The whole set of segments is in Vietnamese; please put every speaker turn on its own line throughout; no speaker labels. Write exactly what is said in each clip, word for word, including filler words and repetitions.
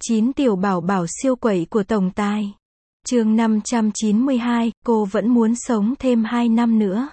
chín Tiểu bảo bảo siêu quẩy của tổng tài. Chương năm trăm chín mươi hai, cô vẫn muốn sống thêm hai năm nữa.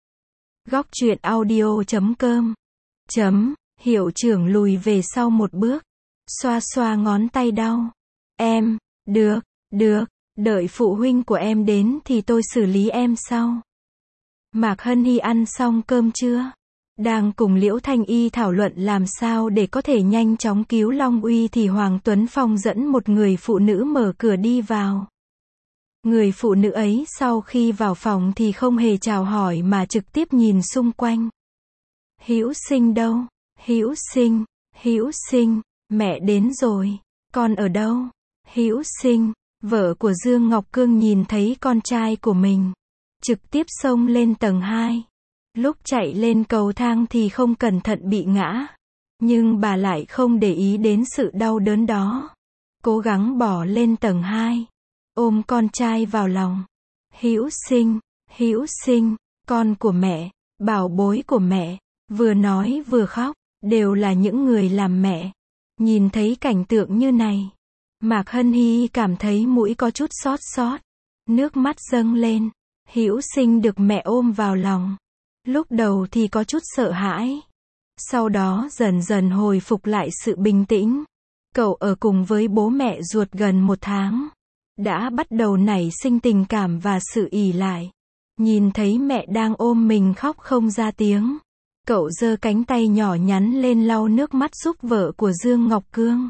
Góc truyện audio chấm com. Chấm, hiệu trưởng lùi về sau một bước. Xoa xoa ngón tay đau. Em, được, được, đợi phụ huynh của em đến thì tôi xử lý em sau. Mạc Hân Hy ăn xong cơm chưa? Đang cùng Liễu Thanh Y thảo luận làm sao để có thể nhanh chóng cứu Long Uy thì Hoàng Tuấn Phong dẫn một người phụ nữ mở cửa đi vào. Người phụ nữ ấy sau khi vào phòng thì không hề chào hỏi mà trực tiếp nhìn xung quanh. Hữu Sinh đâu? Hữu Sinh, Hữu Sinh, mẹ đến rồi. Con ở đâu? Hữu Sinh, vợ của Dương Ngọc Cương nhìn thấy con trai của mình, trực tiếp xông lên tầng hai. Lúc chạy lên cầu thang thì không cẩn thận bị ngã. Nhưng bà lại không để ý đến sự đau đớn đó. Cố gắng bỏ lên tầng hai. Ôm con trai vào lòng. Hữu Sinh, Hữu Sinh, con của mẹ, bảo bối của mẹ. Vừa nói vừa khóc, đều là những người làm mẹ. Nhìn thấy cảnh tượng như này, Mạc Hân Hy cảm thấy mũi có chút xót xót. Nước mắt dâng lên. Hữu Sinh được mẹ ôm vào lòng. Lúc đầu thì có chút sợ hãi. Sau đó dần dần hồi phục lại sự bình tĩnh. Cậu ở cùng với bố mẹ ruột gần một tháng. Đã bắt đầu nảy sinh tình cảm và sự ỷ lại. Nhìn thấy mẹ đang ôm mình khóc không ra tiếng. Cậu giơ cánh tay nhỏ nhắn lên lau nước mắt giúp vợ của Dương Ngọc Cương.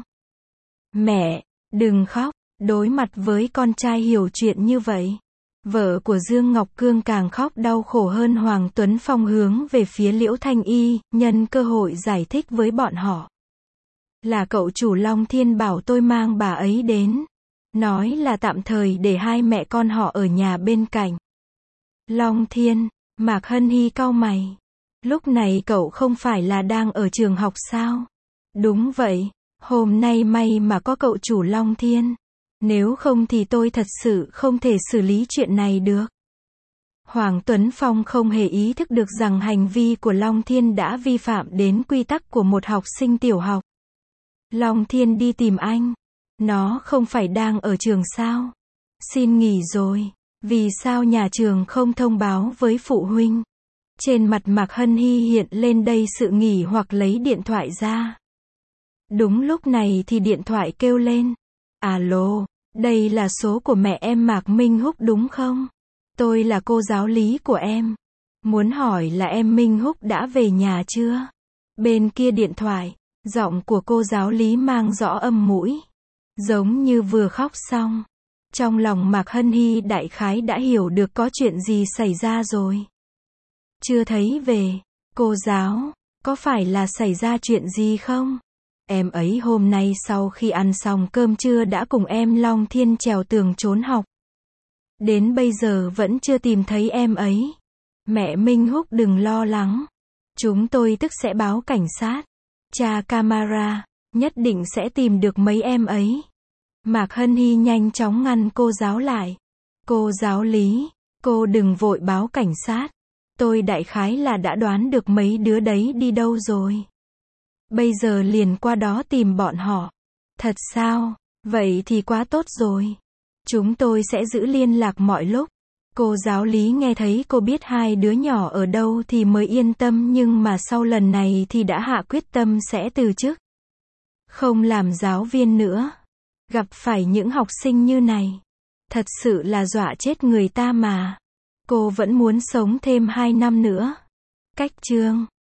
Mẹ, đừng khóc. Đối mặt với con trai hiểu chuyện như vậy, vợ của Dương Ngọc Cương càng khóc đau khổ hơn. Hoàng Tuấn Phong hướng về phía Liễu Thanh Y, nhân cơ hội giải thích với bọn họ. Là cậu chủ Long Thiên bảo tôi mang bà ấy đến. Nói là tạm thời để hai mẹ con họ ở nhà bên cạnh. Long Thiên, Mạc Hân Hy cau mày. Lúc này cậu không phải là đang ở trường học sao? Đúng vậy, hôm nay may mà có cậu chủ Long Thiên. Nếu không thì tôi thật sự không thể xử lý chuyện này được. Hoàng Tuấn Phong không hề ý thức được rằng hành vi của Long Thiên đã vi phạm đến quy tắc của một học sinh tiểu học. Long Thiên đi tìm anh. Nó không phải đang ở trường sao? Xin nghỉ rồi. Vì sao nhà trường không thông báo với phụ huynh? Trên mặt Mạc Hân Hy hiện lên đây sự nghỉ hoặc lấy điện thoại ra. Đúng lúc này thì điện thoại kêu lên. Alo, đây là số của mẹ em Mạc Minh Húc đúng không? Tôi là cô giáo lý của em. Muốn hỏi là em Minh Húc đã về nhà chưa? Bên kia điện thoại, giọng của cô giáo lý mang rõ âm mũi. Giống như vừa khóc xong. Trong lòng Mạc Hân Hy đại khái đã hiểu được có chuyện gì xảy ra rồi. Chưa thấy về. Cô giáo, có phải là xảy ra chuyện gì không? Em ấy hôm nay sau khi ăn xong cơm trưa đã cùng em Long Thiên trèo tường trốn học. Đến bây giờ vẫn chưa tìm thấy em ấy. Mẹ Minh Húc đừng lo lắng. Chúng tôi tức sẽ báo cảnh sát. Tra camera, nhất định sẽ tìm được mấy em ấy. Mạc Hân Hy nhanh chóng ngăn cô giáo lại. Cô giáo lý, cô đừng vội báo cảnh sát. Tôi đại khái là đã đoán được mấy đứa đấy đi đâu rồi. Bây giờ liền qua đó tìm bọn họ. Thật sao? Vậy thì quá tốt rồi. Chúng tôi sẽ giữ liên lạc mọi lúc. Cô giáo lý nghe thấy cô biết hai đứa nhỏ ở đâu thì mới yên tâm, nhưng mà sau lần này thì đã hạ quyết tâm sẽ từ chức. Không làm giáo viên nữa. Gặp phải những học sinh như này, thật sự là dọa chết người ta mà. Cô vẫn muốn sống thêm hai năm nữa. Cách chương